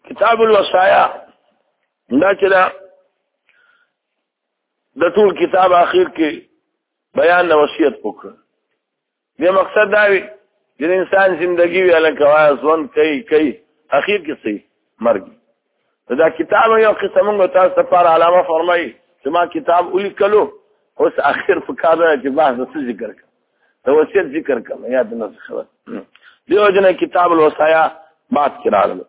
کتاب الوصایا دا چې دا د ټول کتاب اخر کې بیان د وصیت وکړ. دې مقصد دا وي چې انسان زندگی وی الکه ځوان کوي اخر کې صحیح مرګ. دا کتاب یو قسم موږ تاسو لپاره علامه فرمایي چې ما کتاب ولیکلو اوس اخر په کار چې بحث څه ذکر کړ د وصیت ذکر کړم یاد نه خبر دیو جن کتاب الوصایا بات کړه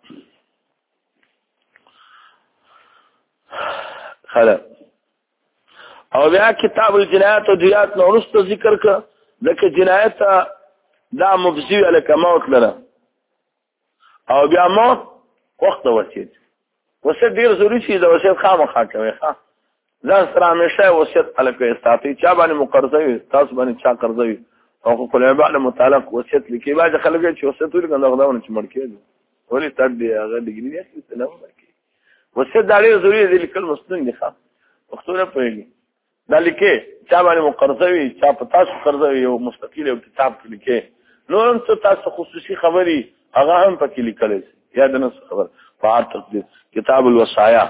خلا او بیا کتاب الجنایات او دیات نو ورسته ذکر کړه دغه جنایت دا مفزی الک موت لره او بیا موت وخت وصیت ډیر ضروری شي د وصیت خامخا کوي ښا ځان سره همیشه وصیت الک استاتی چا باندې مقرضوي تاسو باندې چا قرضوي او کله بعد متعلق وصیت لیکي باید خلک چې وصیت ولګن غواړي چې مړ کېږي ولې تر دې هغه ډیګري نه سلام ورکړي وصیت دا ډیر ضروری دی لیکل مستند دي ښا وختونه پېږي دا لیکي چا باندې مقرضوي چا په تاسو قرضوي او مستقیل یو کتاب کې لیکي نو هم تاسو خصوصي خبري هغه هم پکې لیکل شي یاد نه خبر فار تقدیر کتاب الوصایا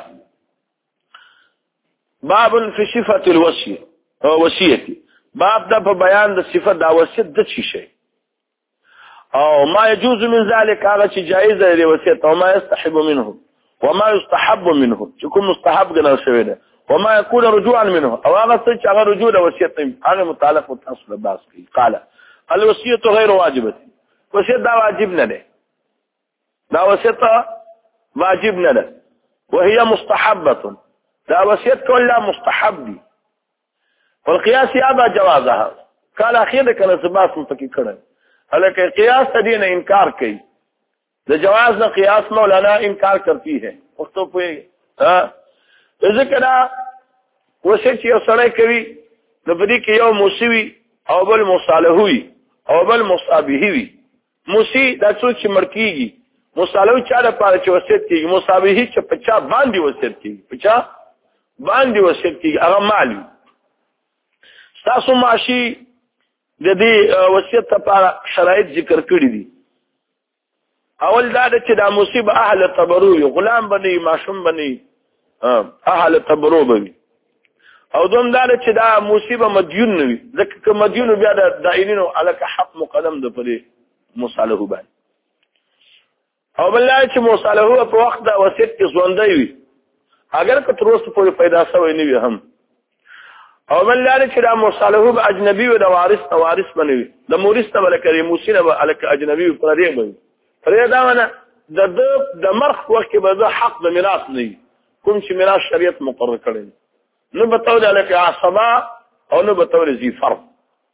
باب فی صفه الوصیه او وصیتی باب دا په بیان د صفت دا وصیت د چی شي او ما يجوز من ذلك هغه چې جایز دی وصیت او ما يستحب منه وما يستحب منه چې کوم مستحب ګڼل شوی دی وما يكون رجوعا منه او هغه چې هغه رجوع د وصیت هغه متعلق او تاسو باس کوي قال الوصیت غیر واجبه وصیت دا واجب نه دی دا وصیت واجب نه ده وهي مستحبه دا وصیت کله مستحب دي والقياس يابا جوازها قال اخير كان ثبات متکی کړه هلکه قياس دین انکار کوي د جواز نه قياس مولانا انکار کرتی ہے وختو په ذکر وصیت یو سره کوي د بدی کې یو موسوي او بل مصالحوي او بل مصابهي وي موسی دا څو چې مرکیږي مصالحوي چا لپاره چې وصیت کوي مصابهي چې پچا باندې وصیت کوي پچا باندې وصیت کوي هغه مالی تاسو ماشي د دې وصیت لپاره شرایط ذکر کړی دي اول دا چې دا مصیبه اهل تبرو غلام بني ماشوم بني اهل تبرو بني او دوم دا چې دا مصیبه مدیون وي ځکه که مدیون بیا د دائرینو الک حق مقدم د پرې مصالحه باندې او بل چې مصالحه په وخت د وصیت کې ژوندۍ وي اگر که تر اوسه پورې پیدا شوی نه وي هم او بل چې دا مصالحه به اجنبي او د وارث بنوي د مورث ته ولکري موسینه به الک اجنبي پرې بنوي پرې دا ونه د مرخ وخت کې به حق د میراث نه کوم چې میراث شریعت مقرر کړی نو به تول الک عصبه او نو به تول ذی فرض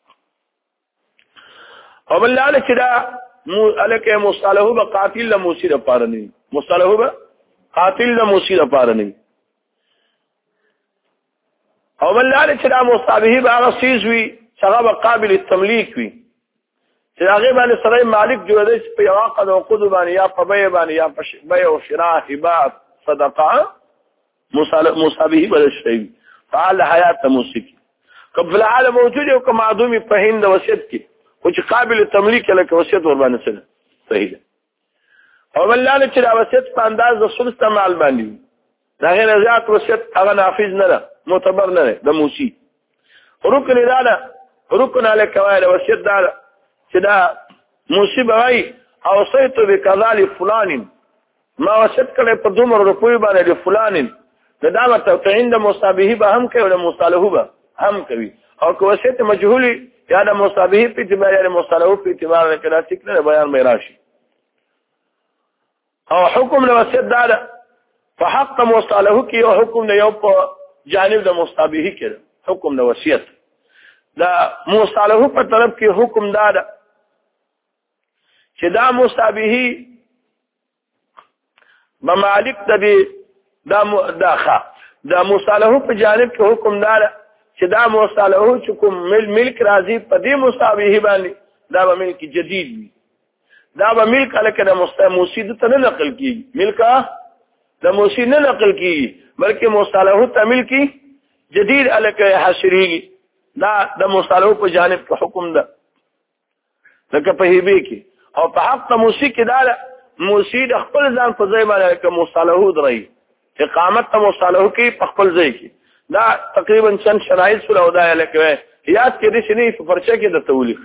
او بل چې دا الک مصالحه به قاتل له موسی د پاره نه مصالحه به قاتل له موسی د پاره نه او بل چې دا مصابهي به هغه سیز وي چې هغه قابل التملیک وي چې هغه باندې سره مالک جوړ دی په یو عقد او قد باندې یا په بیع باندې یا په بیع او شراء هبات صدقه مصابهي بل شي فعل حیات موسیقي قبل العالم موجود او کوم معدومي په هند وصیت کې او چې قابل التملیک لکه وصیت ور باندې سره صحیح ده او بل چې دا وصیت په انداز د ثلث مال باندې دا غیر زیات وصیت هغه نافذ نه ده معتبر نه ده موسی رکن رکن علی قواعد وصیت دا چې دا موسی بوي اوصيت بكذال فلان ما وصیت کړي په دومره روپوي باندې د فلان دا مته عند مصابه به هم کوي او مصالحه به هم کوي او که وصیت مجهولي یا د مصابه په اعتبار یا مصالحه په اعتبار نه کړه چې نه بیان مې راشي او حکم له وصیت دا فحق مصالحه کې او حکم نه یو په جانب د مصابه کې حکم د وصیت دا مصالحه په طرف کې حکم دا چې دا مصابه ممالک دا مصالحه په جانب کې حکم دا چې دا مصالحه چې کوم ملک راځي په دې مصابه باندې دا به ملک جدید وي دا به ملک الکه د موسی ته نه نقل کیږي ملک د موسی نه نقل کیږي بلکې مصالحه ته ملکی جدید الکه حشریږي دا د مصالحه په جانب کې حکم ده لکه په هیبه کې او په حق موسی کې دا موسی د خپل ځان په ځای باندې کوم مصالحه درې اقامت ته مصالحه کې په خپل ځای کې دا تقریبا چند شرایط سره ودايه لکه یاد کې دي چې نه په پرچه کې د تولیخ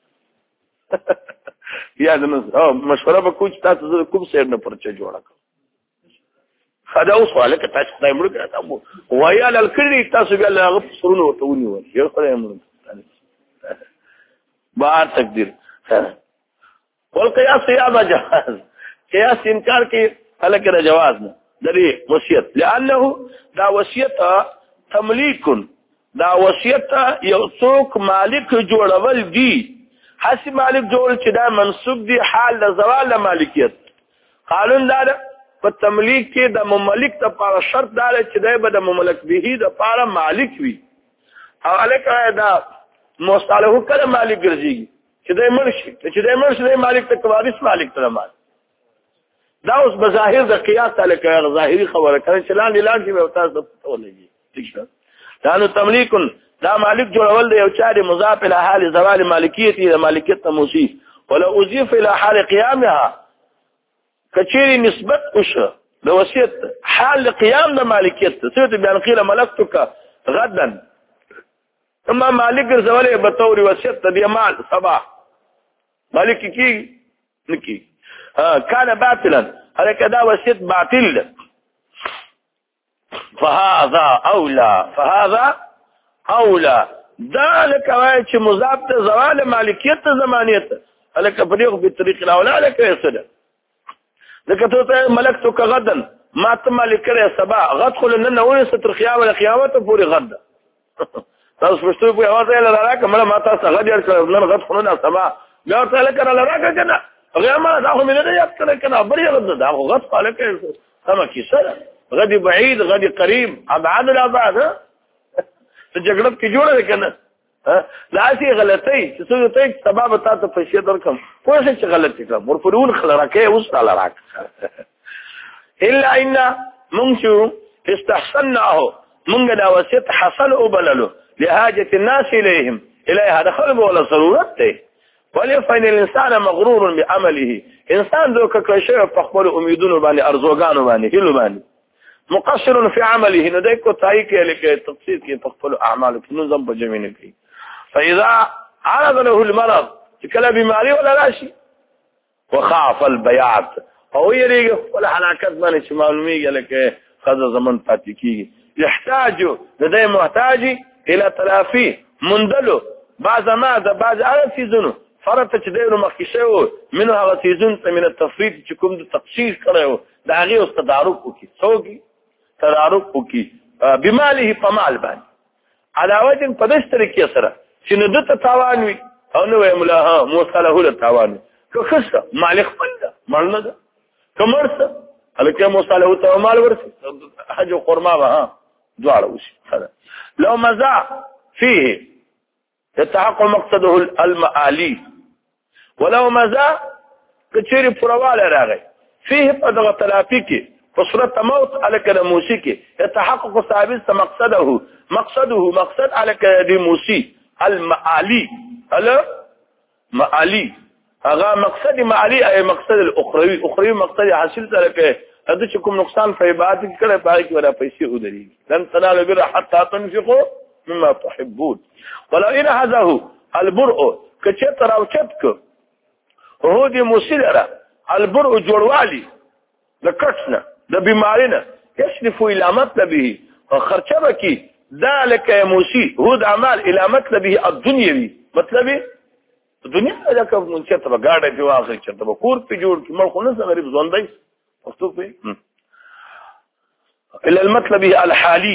یاد نه مشوره به کوم تاسو کوم سیر نه پرچه جوړه کړ خدا اوس واله که تاسو خدای مړ کړه وایي ال کړي تاسو بیا هغه سرونه ورته ونیول یو خدای مړ بار تقدیر والقياس يا جواز قياس انکار کې هلکه جواز نه درې وصیت لانه دا وصیت تملیک دا وصیت یو څوک مالک جوړول دي حسب مالک جوړ چې دا منسوب دي حال د زوال مالکیت قانون دا په تملیک کې د مملک لپاره شرط دا چې دا به د مملک به د لپاره مالک وي او الکه دا مصالحه کله مالک ګرځي چې دا مرشي د مالک ته وارث مالک ته مال دا اوس بظاهر د قیاس الکه ظاهري خبره کوي چې لاندې به تاسو ته ولګي ٹھیک ده دا نو تملیک دا مالک جوړول دی یو چا د مضاف الى حال زوال مالکیت د مالکیت ته موصف ولا اضيف الى حال قيامها کچيري نسبت وشه د وصیت حال قیام د مالکیت ته بیان قیل ملکتک غدا اما مالک زوال به تور وصیت د مال صباح مالک کی نکی كان باطلا هلك دا وصیت باطل فهذا اولى ذلك وای چې مضاف ته زوال مالکیت ته زمانیت هلك بلیغ بالطريق الاولى لك يسد لك ته ملکتک غدا ما ته مالک لري سبا غدخل ان نور ستر قیامت القیامت پوری غد تاسو پښتو په اواز یې لاره کومه ما تاسو غد یې کړو نن غدخل نه سبا بیا ته لکه لاره کنه غیما دا خو مې نه یاد کړی کنه بری غد دا غد خالق سما کیسه غد بعید غد قریب ابعاد الابعاد ته جګړه کې جوړه کنه لا شي غلطي چې څه ته سبب تاسو پیسې درکم خو څه غلطي کړم ورپرون خلراکه اوس تعالی راک الا ان منشو استحسنه من دا وسط حصل وبلله لحاجه الناس اليهم اليها دخل ولا ضرورت ته ولفين الانسان مغرور بعمله انسان ذوک کښه په خپل امیدونو باندې ارزوګانو باندې هلو باندې مقصر في عمله نو دای کو تای کې لکه تفسیر کې په خپل اعمال کې نظم په جمع نه کوي فاذا عرض له المرض کله بیماری ولا راشي وخاف البيات او یریږي ولا حلاکت باندې چې معلومیږي لکه خزه زمن پاتې کیږي يحتاج لدي محتاج الى تلافي مندلو بعض ما ده بعض سيزونو فرت چې دینو مخکښو منه هغه سيزون من التفريط چې کوم د تقصير کړو دا هغه او تدارک وکي څوګي تدارک وکي بماله فمال باندې علاوه په دې طریقې سره چې نو د تاوان وي او نو ویملها موصله له تاوان که خصه مالک بنده مرنه ده کمرسه الکه موصله ته مال ورسي حج او قرما ها دواړه وشي لو مزع فيه يتحقق مقصده المآلي ولو مزع کچری پرواله راغی فيه بدغه تلافی کې فصرت موت على موسیقي يتحقق ثابت مقصد على دي موسي المآلي المآلي هغه مقصد معالي اي مقصد الاخروي مقصد حاصل لکه هدا چې کوم نقصان په عبادت کې کړه پای کې ولا پیسې ودري لن تنالوا البر حتى تنفقوا مما تحبون ولو ان هذا البرء کچته راوچت هو دي مسلره البرء جوړوالي لکټنه د بیمارینه يشرف الى مطلبه خرچبه کې ذلك موسي هو د اعمال الى مطلبه الدنيوي مطلبه دنیا دا کوم چې ته غاډه په واخر چې ته کور په جوړ کې مړ خو نه غریب ځوندای پښتو په الى المطلب الحالي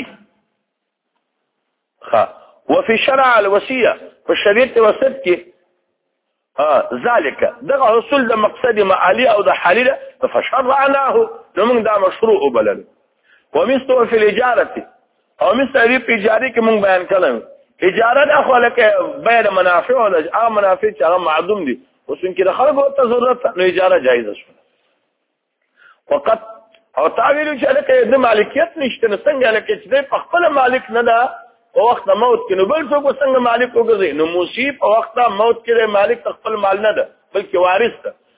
وفي شرع الوصيه فالشريعه وصيت کې ذلك دغه حصول د مقصد معالي او د حالي فشرعناه لمن دا مشروع بلل ومثله في الاجاره او مثل په اجاره کې مونږ بیان کړل اجاره د خلک بیر منافع او د منافع چې هغه معدوم دي اوس ان کې د خلکو ته ضرورت نو اجاره جایز شو فقط او تعویل چې لکه د مالکیت نشته څنګه لکه چې په خپل مالک نه ده او وخت موت کې نو بل څوک څنګه مالک وګرځي نو موصیب او وخت موت کې مالک خپل مال نه ده بلکې وارث ده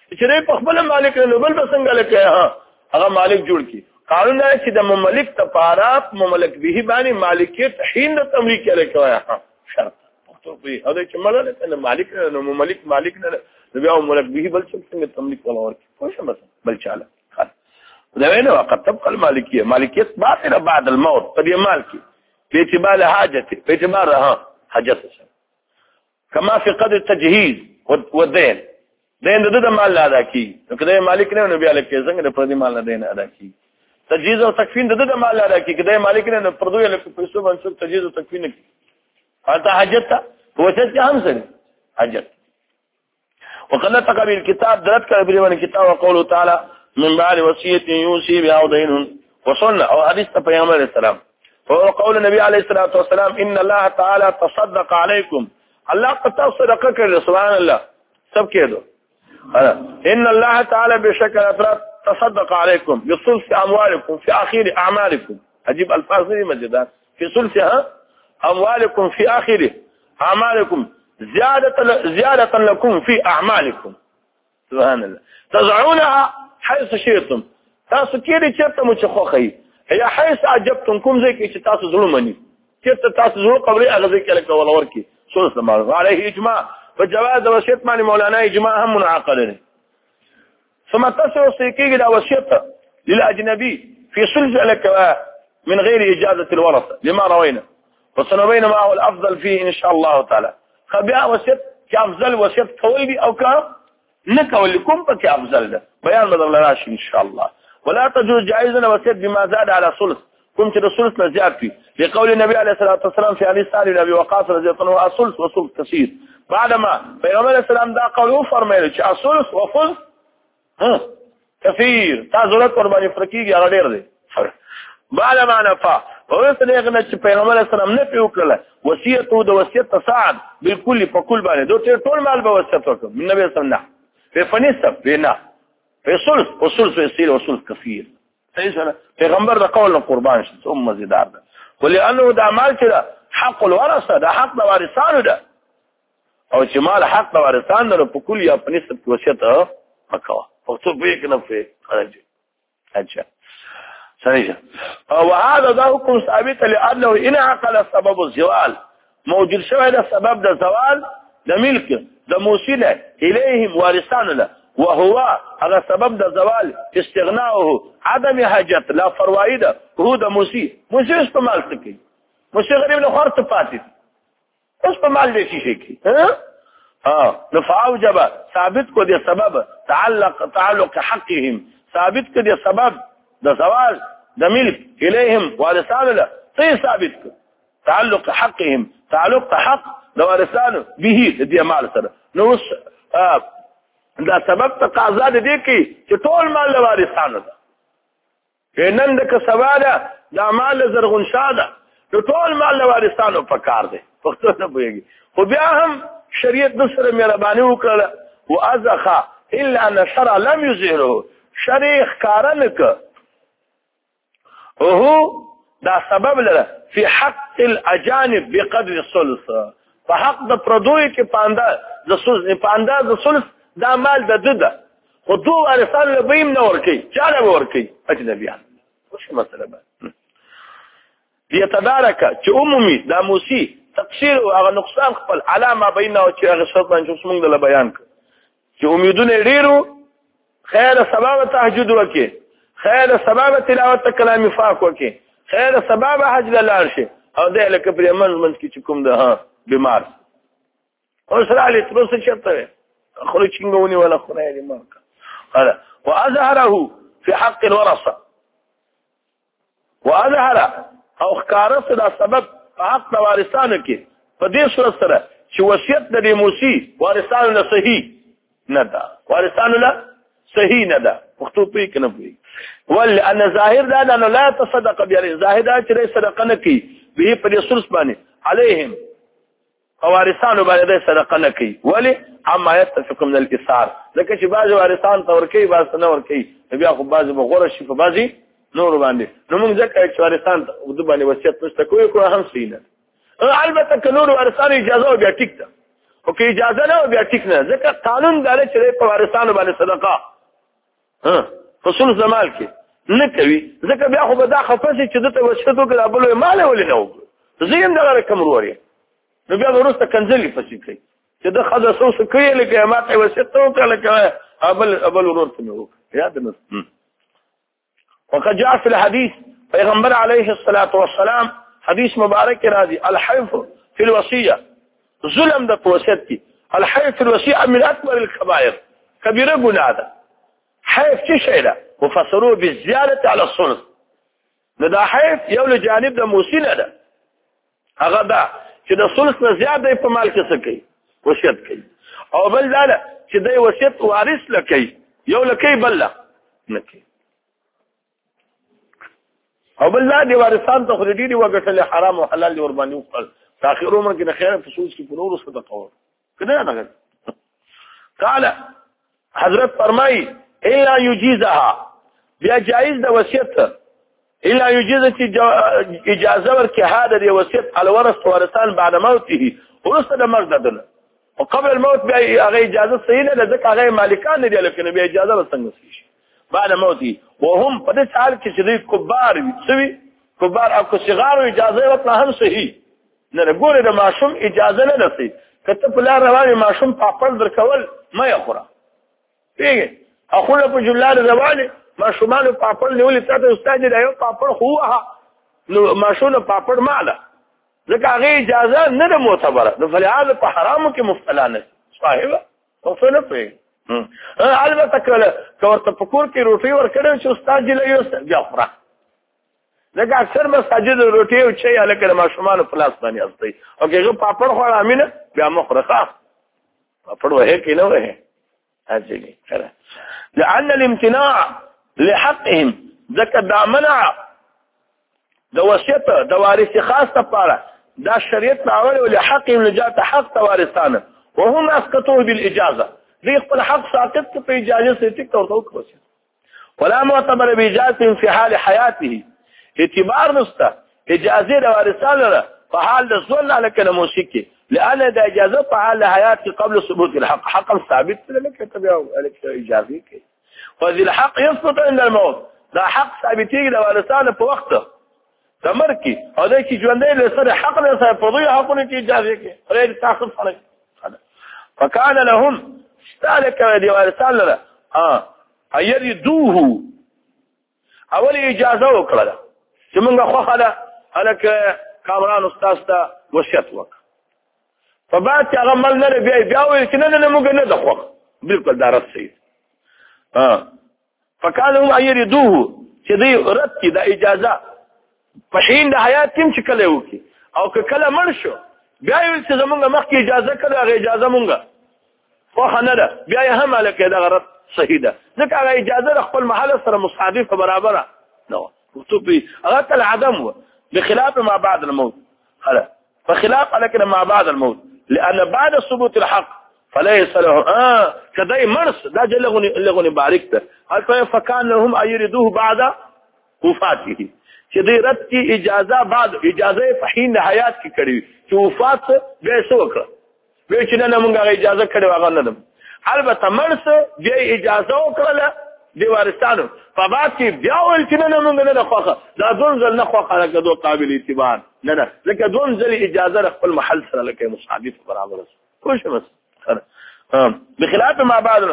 چې په خپل مالک نه بل بسنګ لکه هغه مالک جوړ کی قانون دی چې د مملک تفارات مملک به باندې مالکیت حین د تملیک لکه شرط پښتو په او چې مالک نه مالک نه مملک مالک نه بیا مملک به بل څنګه تملیک ولا ورکی خو څه مثلا بل چاله دا وینه وقت تبقى المالكيه مالکیت باطله بعد الموت قد مالکی باعتبار حاجته باعتبارها حاجته كما في قدر التجهيز والدين دین د مال ادا کی نو کله مالک نه نو بیا لکه څنګه د پردي مال نه دین ادا کی تجهیز او تکفین د مال ادا کی کله مالک نه پردو لکه پیسو باندې تجهیز او تکفین کی حتى حاجت وجدت هم سن حاجت وقد تقبل الكتاب درت كبير من الكتاب وقوله تعالى من بعد وصيه يوصي بها دين وصلنا او حديث پیغمبر علیہ السلام وهو قول النبي عليه الصلاه والسلام ان الله تعالى تصدق عليكم الله قد صدقه کړ سبحان الله سب کې دو ان الله تعالى بشكل افراد تصدق عليكم بثلث اموالكم في اخر اعمالكم اجيب الفاظ مجدات في ثلث اموالكم في اخر اعمالكم زياده لكم في اعمالكم سبحان الله تزعونها حيث شئتم تاسو کېږي چې مو چخوخي هي حيث عجبتمكم زي کې چې تاسو ظلمني چې تاسو ظلم قبري اغزي کې لکه ولا ورکی ثلث مال عليه اجماع فجواز وصیت معنی مولانا اجماع هم منعقد نه ثم تصل سيكيغ دا وصیت للاجنبي في ثلث لك من غير اجازه الورثه لما روينا وسنبين ما هو الافضل فيه ان شاء الله تعالى خبيا وصیت كافضل وصیت قول دي او کا نکول لكم بك افضل ده بيان بدل راشي ان شاء الله ولا تجوز جائزا وصیت بما زاد على ثلث كنت الثلث نزاد فيه لقول النبي عليه الصلاه والسلام في حديث سعد بن ابي وقاص رضي الله عنه الثلث وثلث كثير بعدما پیغمبر اسلام دا قول فرمایل چې الثلث وثلث كثير تا ضرورت قرباني فرقيږي هغه ډیر دی بعدما نفع ورسره غنه چې پیغمبر اسلام نه پیوکړه وصیت او د وصیت تصاعد بالکل په کل باندې دوی ټول مال به وصیت وکړ من نبی اسلام نه په فنسب بنا په ثلث وثلث يصير وثلث كثير صحیح سره پیغمبر د قول قربان شي ثم زیدار ده ولانه دا مال چې حق الورثه دا حق د وارثانو ده او چې مال حق د وارثانو نه په کل یا په نسب کې وصیت وکړه او څه به کنه په خرج اچھا صحیح وهذا ده حكم ثابت لانه ان عقل سبب الزوال موجود شوی ده سبب د زوال د ملک د موصله الیهم وارثان له وهو هذا سبب د زوال استغناؤه عدم حاجت لا فروائد هو د موصي استعمال کوي موصي غریب له خرڅ پاتې اوس په مال دې شي کی نفعوجب ثابت کو دې سبب تعلق حقهم ثابت کو دې سبب د زوال د ملک الیهم وارثان له ثابت کو تعلق حقهم تعلق حق د وارثان به دې مال سره نو دا سبب تقاضا دې کی چې ټول مال د وارثانو ده نن د کسباله د مال زرغون شاده ټول مال د وارثانو په کار دی پښتو نه پوهیږي خو بیا هم شریعت د سره مهرباني وکړه وازخا الا ان شرع لم يظهره شریع کارنک او دا سبب لره في حق الاجانب بقدر الثلث فحق د پردوی کې پاندا د ثلث پاندا د ثلث دا مال د دده خو دوه وارثان له بیم نه ورکی چاله ورکی اجنبیان وش مسله ده ليتدارك چې عمومي دا موسی تقصير او هغه نقصان خپل علامه بینه او چې هغه شرط باندې موږ د بیان کړ چې امیدونه ډیرو خیر سبب تهجد وکي خیر سبب تلاوت کلام فاق وکي خیر سبب حج لار شي او د لکه پر منځ کې کوم ده بیمار او سره علي تروس شرطه خروج څنګهونی ولا خدای دې ماکه قال واظهره في حق الورثه واظهر او خکارس دا سبب حق د وارثانو کې په دې صورت سره چې وصیت د موسی وارثانو نه صحیح نه ده وارثانو له صحیح نه ده وختو پې کنه پې ول ان ظاهر دا انه لا تصدق بیا ظاهر دا چې صدقه نه کوي به په دې صورت باندې عليهم وارثانو باندې صدقه نه کوي ولی اما يتفق من الاثار لکه چې بعض وارثان تور کوي بعض نه ور کوي بیا خو بعض بغور شي په بعضي نور باندې نو موږ ځکه چې وارثان د باندې وصیت نشته کوي هم سینه البته که نور وارثان اجازه بیا ټیک ده او که اجازه نه بیا ټیک نه ځکه قانون دا چې په وارثانو باندې صدقه خصوص زمال کې نه کوي ځکه بیا خو به دا خفه چې دته وشته وکړه بل مال ولې نه وکړي زه هم دغه رقم وروري نو بیا وروسته کنځلې پسې کوي چې د خزه سوس کوي لکه ماته وسته وکړه لکه ابل ورور ته مو یاد نه وقد جاء في الحديث پیغمبر علیه الصلاة والسلام حدیث مبارک راځي الحلف في الوصيه ظلم د وصیت کی الحلف في الوصيه من اكبر الكبائر کبیره ګناه ده حلف څه شی ده مفسروه بالزياده على الثلث نو دا حلف یو له جانب د موصی نه ده هغه دا چې د ثلث نه زیاته په مال کې څه کوي وصیت کوي او بل دا چې د وصیت وارث لکې یو لکې بل نه کوي او بل لا دي وارثان ته خو دې وګټل حرام او حلال دي ور باندې وکړ تاخير عمر کې خیر په خصوص کې په نور صدقه ور کله نه قال حضرت فرمای الا يجيزها بیا جائز د وصیت الا يجيز اجازه ورکه هذا دی وصیت على ورث وارثان بعد موته ورثه د مرګ ددل او قبل الموت بیا هغه اجازه صحیح نه ده ځکه هغه مالکان دي لکه بیا اجازه وسنګ شي بعد موته وهم په دې حال کې چې کبار وي کبار او صغار اجازه ورته هم صحیح نه ګوره د ماشوم اجازه نه لسي کته په لار رواني ماشوم پاپړ درکول مې اخره پیږي اخره په جلال رواني ماشومان پاپړ نیولې ته استاد دی یو پاپړ هوه نو ماشوم پاپړ ماله ځکه هغه اجازه نه ده معتبره نو فلهذا په حرامو کې مفتلانه صاحب او څه نه پیږي البته کله ورته پکور کې روټي ورکړل چې استاد دی له یو بیا خورا لکه اکثر مساجد روټي او چای الکه ماشومان پلاس باندې اصلي او کېغه پاپړ خو امینه بیا مخرخه پاپړ وه کې نه وه اځي کړه لأن الامتناع لحقهم ذکر دا منع د وصیت د وارث خاص لپاره دا شریعت راوړل ول حقهم لجات حق وارثانه وهم اسقطوه بالاجازه دي خپل حق ساقط په اجازه سره ورته وکړي ولا معتبر باجازه في حال حياته اعتبار نسته اجازه د وارثانو په حال د ځول لکه موسیقي لأن د اجازه په حال حياته قبل ثبوت الحق حق ثابت لکه تبع اجازه کوي وذي الحق يسقط عند الموت دا حق ثابتيږي د وارثانو په وخت تمر کی او د کی ژوندې له سره حق نه سره په دوی حقونه کې اجازه کوي غیر تاخذ فرق فكان لهم ذلك دي وارثانو ايردوه اول اجازه وکړه چې موږ خو خاله الک کامران استاد ته وصیت وکړه فبات هغه مل نه بیا ویل چې نه موږ نه دخو بالکل دا رسید فكانوا ايردوه چې دی رد کی دا اجازه په حين د حیات تیم چې کله وکي او کله مړ شو بیا ویل چې زمونږ مخکې اجازه کړه هغه اجازه مونږه خو خنره بیا هم الکه دا غلط صحیح ده ځکه هغه اجازه خپل محل سره مصادفه برابره نو مكتوب هغه تل عدم بخلاف ما بعد الموت خلاص فخلاف لكن ما بعد الموت لان بعد ثبوت الحق فليس له كداي مرس دا جلغوني باركته هل فكان لهم ايردوه بعد وفاته چې دې رد کی اجازه بعد اجازه په حين حیات کې کړی چې وفات به سوکړه به چې نه موږ اجازه کړو هغه نه البته مرس دې اجازه وکړه دی وارثانو په بعد کې بیا ول چې نه موږ نه خوخه دا دون ځل نه خوخه لکه دوه قابل اعتبار نه لکه دون ځل اجازه خپل محل سره لکه مصادف برابر خوش مس بخلاف ما بعد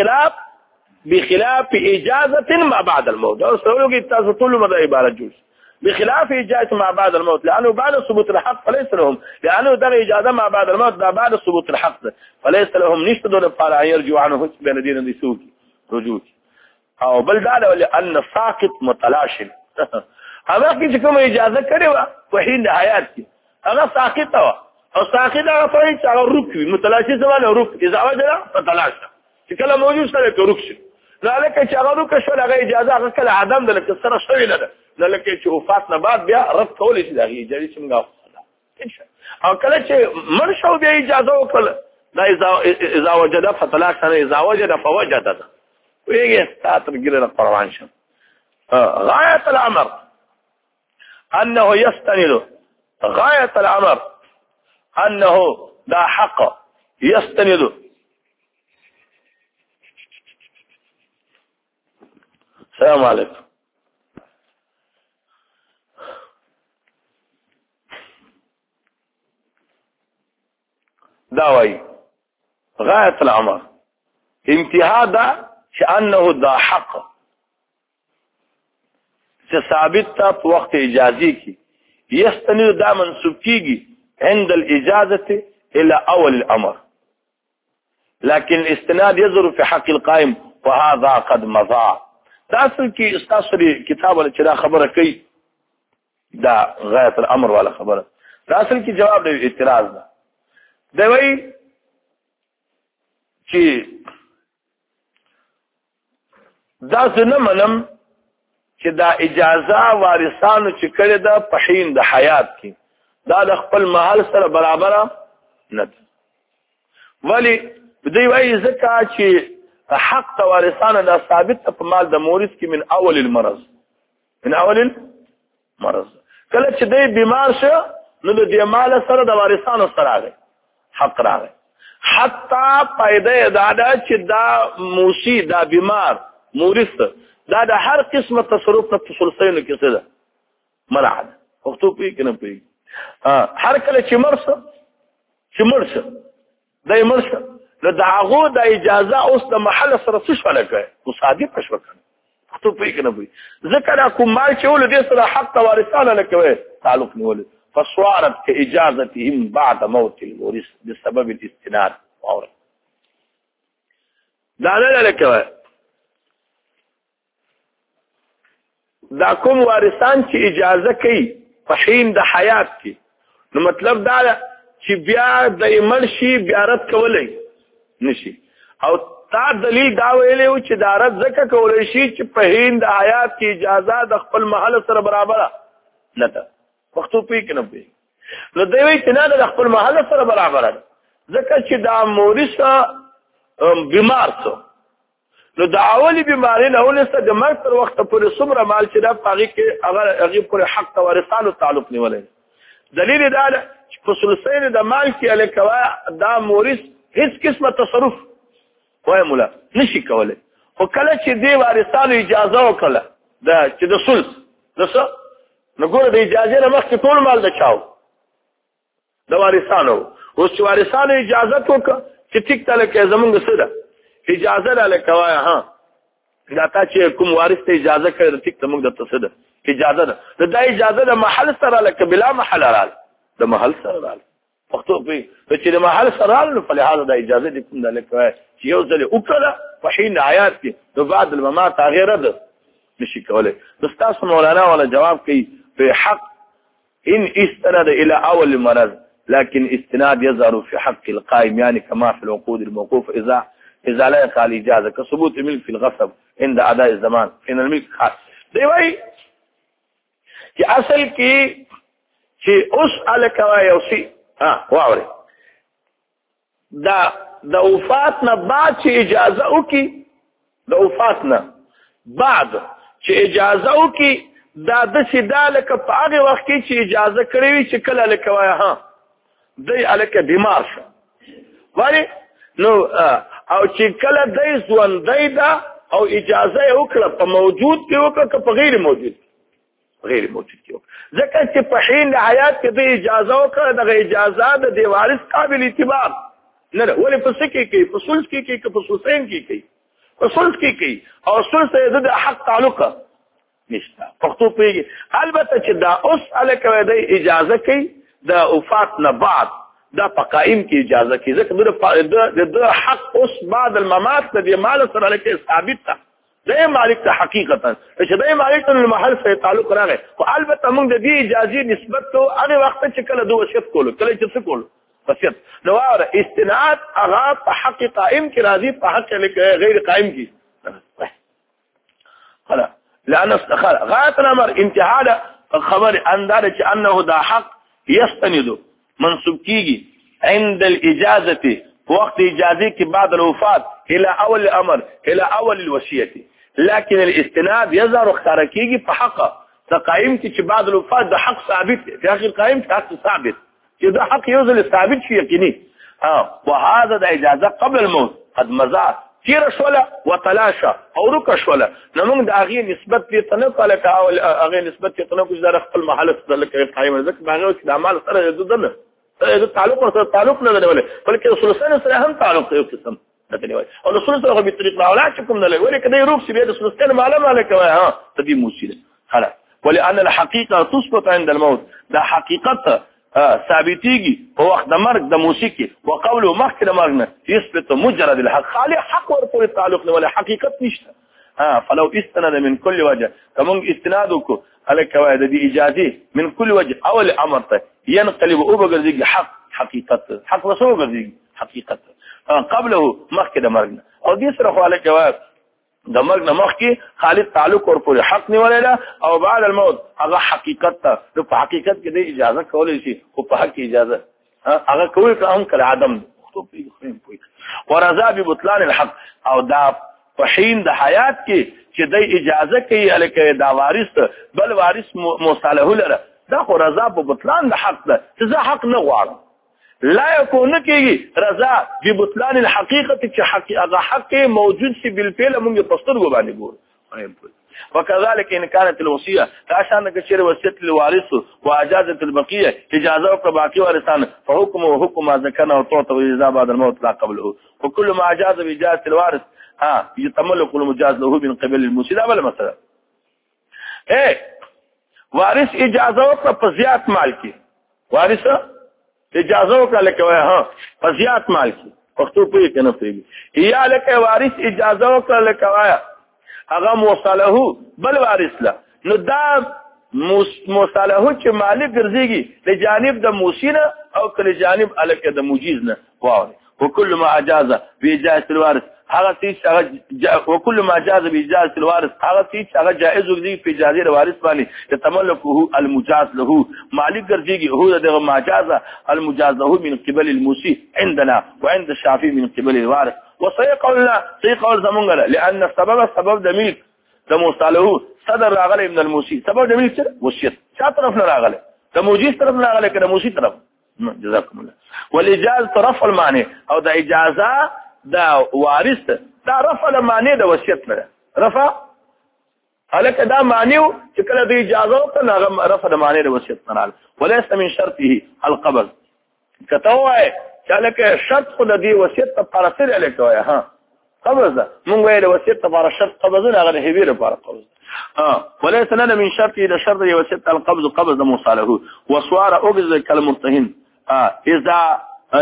بخلاف اجازه ما بعد الموت او سوالو کې تاسو ټول مده عبارت جوړ بخلاف اجازه ما بعد الموت لانه بعد ثبوت الحق فليس لهم لانه ده اجازه ما بعد الموت ده بعد ثبوت الحق فليس لهم نشتدون فلا يرجع عنه بين دين دسوق رجوع او بل دا لان ساقط متلاش هغه چې کوم اجازه کړي وا په هین حیات کې هغه ساقط وا او ساقط هغه په چې هغه رکوي متلاشي زمانه رک اذا وجد فتلاش چې کله موجود سره رک شي لکه چې هغه رک شو هغه اجازه هغه کله عدم د لکه سره شوی نه ده لکه چې وفات نه بعد بیا رد کول شي دغه اجازه څنګه او کله چې مر شو بیا اجازه وکړه دا اذا وجد فتلاش اذا وجد فوجد ويجي تاتر جرى القرآن شم غاية الأمر أنه يستند غاية الأمر أنه دا حق يستند. السلام عليكم. داوي غاية الأمر انتهاء دا شأنه دا حق ثابت په وقت اجازي کې يستند دا منسوب کیږي عند الاجازه الى اول الامر، لكن الاستناد يظهر في حق القائم وهذا قد مضى. دا اصل کې استاذ کتاب ولا چې دا خبره کوي دا غايه الامر ولا خبره، دا اصل کې جواب دی اعتراض ده. دی وایي چې دا څنګه منم چې دا اجازه وارثانو چې کړی ده په حین د حیات کې دا د خپل محل سره برابر نه ده. ولی دوی وایي ځکه چې حق د وارثانو دا ثابت په مال د مورث کې من اول المرض، من اول المرض. کله چې دی بیمار شو نو د دې مال سره د وارثانو سره راغی حق راغی، حتی پیدا دا چې دا موسی دا بیمار مورث دا د هر قسمه تصرف په ثلثینو کې څه ده منع ده. پښتو پی کنه پی هر کله چې مرسه دای مرسه نو د هغه د اجازه اوس د محل سره څه شول کوي مصادف شو کنه. پښتو پی کنه پی ذکر کوم مال چې ول دې سره حق وارثانه لکوي تعلق نیول فصارت كاجازتهم بعد موت المورث بسبب الاستناد. اور دا نه لکوي دا کوم وارثان چې اجازه کوي په حین د حیات کې نو مطلب دا چې بیا د مرشي بیا رد کولای نشي، او تا دلیل دا ویلو چې دا رد ځکه کولای شي چې په حین د حیات کې اجازه د خپل محل سره برابر نه ده. پښتو پی کنه پی نو دوی وایي چې نه د خپل محل سره برابر ده ځکه چې دا مورث بیمار شو نو د اولی بیماری نه ولسته د مرګ تر وخت پورې څومره مال چې دا پاغي کې هغه پورې حق د وارثانو تعلق نیولای. دلیل دا چې په ثلثین د مال کې الکوا دا مورث هیڅ قسمه تصرف وای مولا نشي کولای، خو کله چې دی وارثانو اجازه وکړه دا چې د ثلث دسه نو ګوره د اجازه نه مخکې ټول مال د چاو د وارثانو، اوس چې وارثانو اجازه وکړه چې ټیک تل کې زمونږ سره اجازه را لکوای ها دا تا چې کوم وارث ته اجازه کړی ټیک ته موږ د تصدق اجازه ده دا اجازه د محل سره لکه بلا محل رال د محل سره رال. پښتو په چې د محل سره رال په لحاظ د اجازه دي کوم د لکوای چې یو ځل وکړه په حین حیات کې نو بعد الممات تغیر ده نشي کولای. استاد مولانا ولا جواب کوي په حق ان استند الى اول المرض لكن استناد يظهر في حق القائم يعني كما في العقود الموقوف اذا لا يقال اجازه كثبوت الملك في الغصب عند اداء الزمان ان الملك خاص. دی وای چې اصل کې چې اوس الکوا یو شی واوري د وفات نه بعد چې اجازه وکي د وفات نه بعد چې اجازه وکي دا د سیدالک په هغه وخت کې چې اجازه کړی وي چې کله الکوا دی الکه بیمار شو ولی نو او چې کله دی ژوندی دا او اجازه یې وکړه په موجود کې وکړه که په غیر موجود کې وکړه ځکه چې په حین د حیات کې د اجازه وکړه دغه اجازه د دې وارث قابل اعتبار نه ده. ولې په څه کې کوي؟ په ثلث کې کوي که په ثلثین کې کوي؟ په ثلث کې کوي او ثلث یې د حق تعلقه نشته. پښتو پوهېږي البته چې دا اوس هلکه دی اجازه کوي د وفات نه بعد دا په قائم کې اجازه کوي ځکه د حق اوس بعد الممات د دې مال سره لکه ثابت ده دی مالک ته حقیقتا چې دی مالک ته المحل سره تعلق راغی. خو البته موږ د دې اجازې نسبت کوو هغه وخت چې کله د وصیت کولو کله چې څه کولو وصیت نو واوره استناد هغه په حق قائم کې راځي په حق غیر قائم کې خلاص لأن غاية الأمر انتهاء الخبر أندار أنه دا حق يستند منصوب کیږي عند الاجازه وقت اجازه کې بعد الوفات الى اول الامر الى اول الوصيه، لكن الاستناد يظهر خارجيږي په حق تقايم کې چې بعد الوفات د حق ثابت في حق القائم حق ثابت چې دا حق یوزل ثابت شي یقیني وهذا د اجازه قبل الموت قد مضى تیر شوله وتلاشى او رک شوله نو موږ د هغه نسبت دې تنه کله او هغه نسبت دې تنه کوم د خپل محل سره کې قائم ځکه باغه د اعمال سره ددنه د تعلق سره تعلق نه لري بلکې ثلثین سره هم تعلق یو قسم دته وي او رسول الله په طریق لا ولا کوم نه لري کله روح سی د ثلثین معلومه لکه ها تدي موسیده خلاص ولأن الحقيقه تثبت عند الموت دا حقیقت ثابتيږي په وخت د مرګ د موسیقي وقوله مخکې د مرګ نه يثبت مجرد الحق خالي حق ورته تعلق نه ولا حقیقت نشته فلو استند من كل وجه كمن استنادك على قواعد دي اجازه من كل وجه اول امر ته ينقلب او بغرزي حق حقیقت حق وسو بغرزي حقیقت قبله مخکې د مرګ نه او دې سره خو علي قواعد د مرګ نه مخکې خالص تعلق ورپورې حق نیولای او بعد الموت هغه حقیقت ته په حقیقت کې د اجازه کولای شي او په حق اجازه هغه کوي که هم کله عدم ورضا ببطلان الحق او دا په حین د حیات کې چې د اجازه کوي الکه دا وارث بل وارث مصالحه لره دا خو رضا په بطلان د حق ده چې زه حق نه غواړم لا يكون كي رضا ببطلان الحقيقه كحقيقه حق موجود في بالفعل من يفسر غباني بول وكذلك ان كانت الوصيه عشان كشير وصيه للوارث واجازه البقيه اجازه باقي وارثان فحكمه حكم ما ذكرنا وتعطى اذا بعد الموت لا قبله وكل ما اجاز باجازه الوارث يتملك المجاز له من قبل الموصي ولا مثلا وارث اجازه په زیات مال کې وارث اجازه وکړه کوي په زیات مال کې پښتو پوي کنه پیږي یا لکه وارث اجازه وکړه کوي هغه مصالحه بل وارث لا نو دا مصالحه چې مالک ګرځيږي له جانب د موسینه او کله جانب الکه د مجیز نه واوري وكل ما اجاز باجازه الوارث هغه چې وكل ما جاز باجازه الوارث هغه چې هغه جائز وي په اجازه الوارث باندې يتملكه المجاز له مالک ګرځيږي هو دغه ما جاز المجاز له من قبل الموصي عندنا وعند الشافعي من قبل الوارث وسيقولنا سيقول زمونغلا لان سبب د ملک د مصالحه صدر راغله من الموصي سبب د ملک وصیت څا طرف نه راغله د موجز طرف نه راغله کړه موصي طرف جزاكم الله والاجازه رفع المعنى او د اجازه دا وارث دا رفع المعنى د وصیت نه رفع الک دا معنی چې کله د اجازه ته رفع المعنى د وصیت نه وليس من شرطه القبض کتوای چې لکه شرط خو د وصیت په اړه سره الک وای قبض ده مونږ ویل وصیت لپاره شرط قبض نه غره هوی لپاره قبض وليس لنا من شرط الى شرط وصیت القبض قبض مصالحه وصوار اوجز كالمرتهن اذا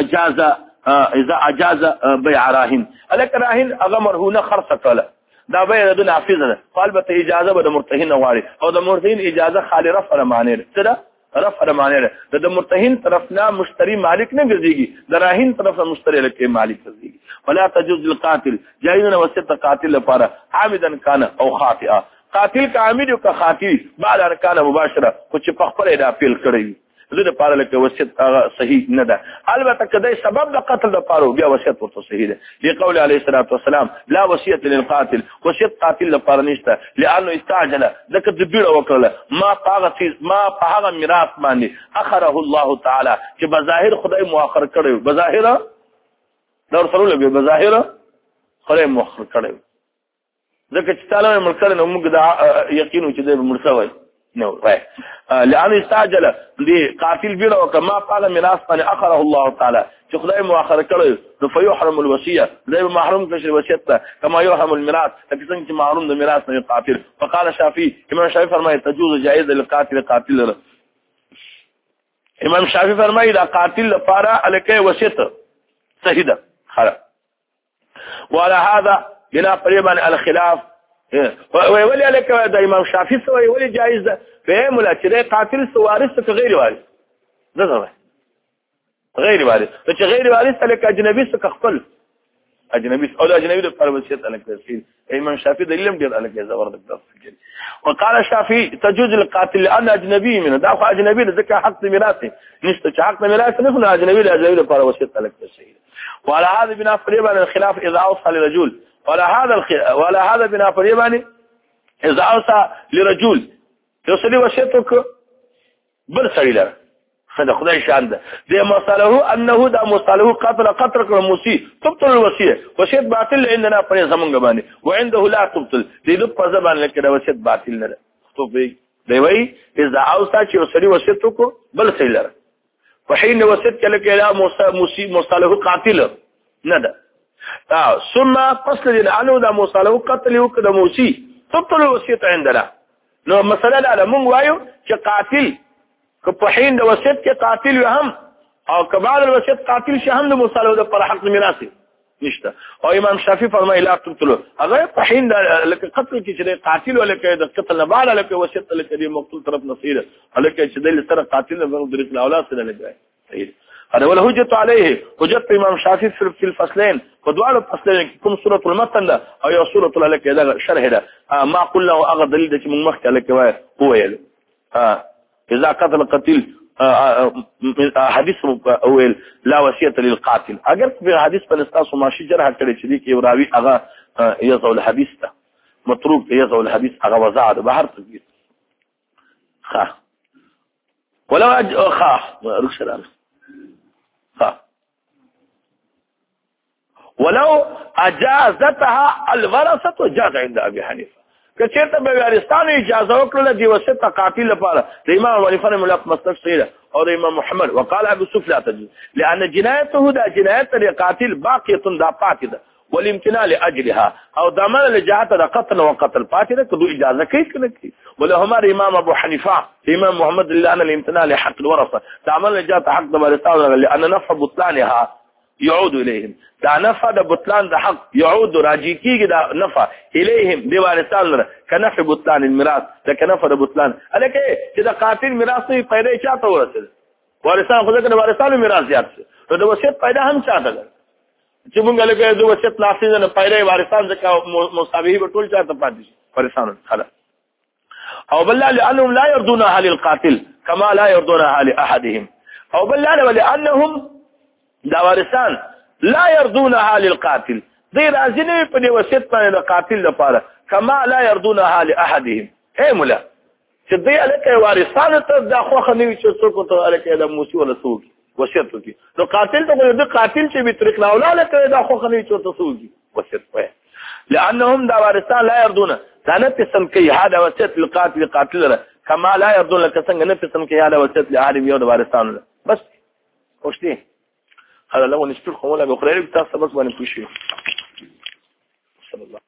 اجاز بيع راهن الک راهن هغه مرهونه خرڅ کړه دا بيع د نافذه قالبته اجازه به د مرتهن غواړي او د مرتهن اجازه خالي رفع معنی ده رفع معنی ده د مرتهن طرفنا مشتری مالک نه ګرځيږي د راهن طرف مشتری لکه مالک ګرځيږي ولا تجوز للقاتل جايزنا وصيت قاتل لپاره عامدا كان او خاطئا قاتل کا عامد او کا خاطئ بعد ان كان مباشره خو چې په خپل دا فعل کړی زه د پاره لکه وصیت صحیح نه ده البته کدی سبب د قتل د پاره بیا وصیت ورته صحیح ده لقول عليه الصلاه والسلام لا وصيه للقاتل وصیت قاتل لپاره نشته لانه استعجل ذکر د بیړه وکړه ما هغه میراث باندې اخره الله تعالی چې بظاهر خدای مؤخر کړی بظاهر دا سره له بظاهر خدای مؤخر کړی ځکه چې تعالی مرکل نو موږ دا یقینو چې د مرسوي نو لأن استعجل دي قاتل بيرا وكما قال ميراث ان اخره الله تعالى چې خدای مؤخر کړي نو فيحرم الوصيه زي محروم کشي وصیت كما يحرم الميراث لکه څنګه چې محروم د میراث نه قاتل فقال الشافعي امام شافعي فرمایي تجوز جائز للقاتل قاتل امام شافعي فرمایي دا قاتل لپاره الکه وصیت صحیح ده خلاص وعلى هذا بنا قريبا الخلاف ويولي لك دا امام شافعي سوى ولي جائز ده فهم ولا چې قاتل وارث ته غیر وارث ده غیر وارث چې غیر وارث لك اجنبي څخه خپل اجنبي او اجنبي د پر وصیت الکه امام شافعي دلیل دې الکه زور ده وقال الشافعي تجوز القاتل لان اجنبي منه دا خو اجنبي ذکر حق میراث نشته چې حق میراث نه خو اجنبي د پر وصیت الکه صحیح وعلى هذا بنا قريبا الخلاف اذا اوصى لرجل ولا هذا بنا قريبا اذا اوصى لرجل يصلي وصيتك بل سړي لره هذا خدای شان ده د مصالحه انه دا مصالحه قتل موسی تبطل الوصيه وصيه باطل عندنا پر زمونږ باندې وعنده لا تبطل دې په زبان لکه دا وصيه باطل نه تو دی وی اذا اوصى چې وصيه وصيه کو بل صحیح لره په حين وصيه کله کې موسی مصالحه قاتل نه ده ثم فصل لانه دا مصالحه قتل وکړه موسی تبطل الوصيه عندنا نو مثلا لا مونږ وایو چې قاتل که په حين د وصیت کې قاتل هم او که بعد الوصیت قاتل شي هم د مصالحه د پر حق میراث نشته او امام شافعي فرمایي لا تقتلوا هغه په حين د قتل کې چې قاتل ولکه د قتل نه بعد لکه وصیت لکه د مقتول طرف نصيره ولکه چې د سره قاتل نه د الاولاد سره لګي صحیح هذا ولا حجه عليه حجت امام شافعي في الفصلين فدوال الفصلين کوم سوره المتن او یو سوره لکه دا شرح ده ما قلنا اغه دلیل د چې موږ مخکې لکه وای هو ویل اذا قتل قتيل حديث اول لا وصيه للقاتل اگر په حدیث په استاسو ماشي جرح کړي چې دی کې راوي هغه يزو الحديث ته متروك يزو الحديث هغه وضع ده بهر تدبير خ ولو خ رخصه خ ولو اجازتها الورثه جاز عند ابي حنيفه کچېرته به وارثانو اجازه وکړه دی وصیت قاتل لپاره د امام ابو حنیفه ملک مسلک صحیح او د امام محمد وقال ابو سفيان تجوز لان جنايته دا جنايت القاتل باقيه دا فاتده والامتناع لاجلها او ضمان لجهات دا قتل وقتل فاتده کدو اجازه کوي ولهما امام ابو حنیفه امام محمد لان الامتناع لحق الورثه ضمان لجهات حق الورثه لان نفع بطلانها يعود اليهم دا نفع د بطلان د حق يعود راجي کیږي دا نفع اليهم دی وارثان کنفع بطلان الميراث لکه نفع د بطلان الکه چې د قاتل میراث نه پیدا چاته ورسېد وارثان خو ځکه د وارثانو میراث زیات نو د وصیت پیدا هم چاته ده چې مونږ لکه د وصیت لاسي نه پیدا وارثان ځکه مصابيح به ټول چاته پاتې وارثان خلاص او بل لانهم لا يرضون اهل القاتل كما لا يرضون اهل احدهم او بل لانهم دا وارثان لا يرضونها للقاتل دي راځنه په دې وصیت باندې د قاتل لپاره کما لا يرضونها لاحدهم اي مولا چې دې الکه وارثان ته د خوخه نه چې څوک ته الکه د موسی ولا څوک وصیت کوي نو قاتل ته د قاتل چې به طریق لا ولا الکه د خوخه نه چې څوک وصیت کوي لانهم دا وارثان لا يرضون دا نه پسند کوي هدا وصیت للقاتل قاتل کما لا يرضون لك څنګه نه پسند کوي هدا وصیت لاحد یو د وارثان بس خوشتي هذا لو نسبت خمولا بقرير بتاع سبق بني بوشي صلى الله